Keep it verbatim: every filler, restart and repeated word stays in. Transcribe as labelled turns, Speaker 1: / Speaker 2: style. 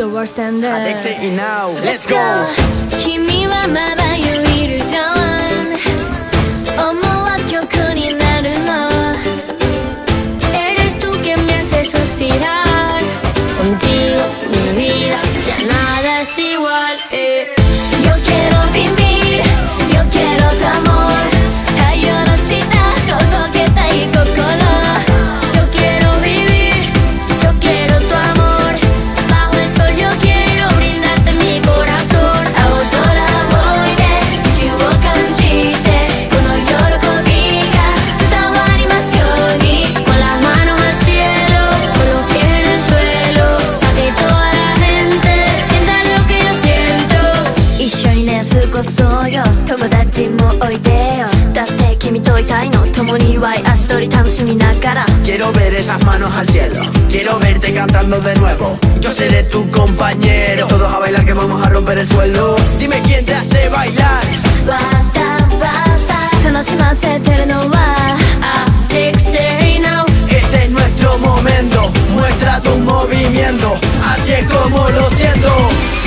Speaker 1: the world stand up.
Speaker 2: Dixie now,
Speaker 1: Let's go. 君はまだユイルジョン思わず曲になるの Eres tú que me hace suspirar Contigo mi vida ya nada es igual eh. Yo quiero vivir Yo quiero tu amor 太陽の下届けたい心 Yo quiero vivir Yo quiero tu amor Bajo el sol yo quiero brindarte mi corazón 青空をいで地球を感じてこの喜びが伝わりますように Con las manos al cielo Con los pies en el suelo Pa' que toda la gente sienta lo que yo siento 一緒にね過ごそうよ友達もおいでよだって君といたいの共に祝い足取り楽しみながら
Speaker 2: Quiero ver esas manos al cielo Quiero verte cantando de nuevo Yo seré tu compañero Todos a bailar que vamos a romper el suelo Dime quién te hace bailar
Speaker 1: Basta, basta 楽しませてるのは Dixie now
Speaker 2: Este es nuestro momento Muestra tu movimiento Así es como lo siento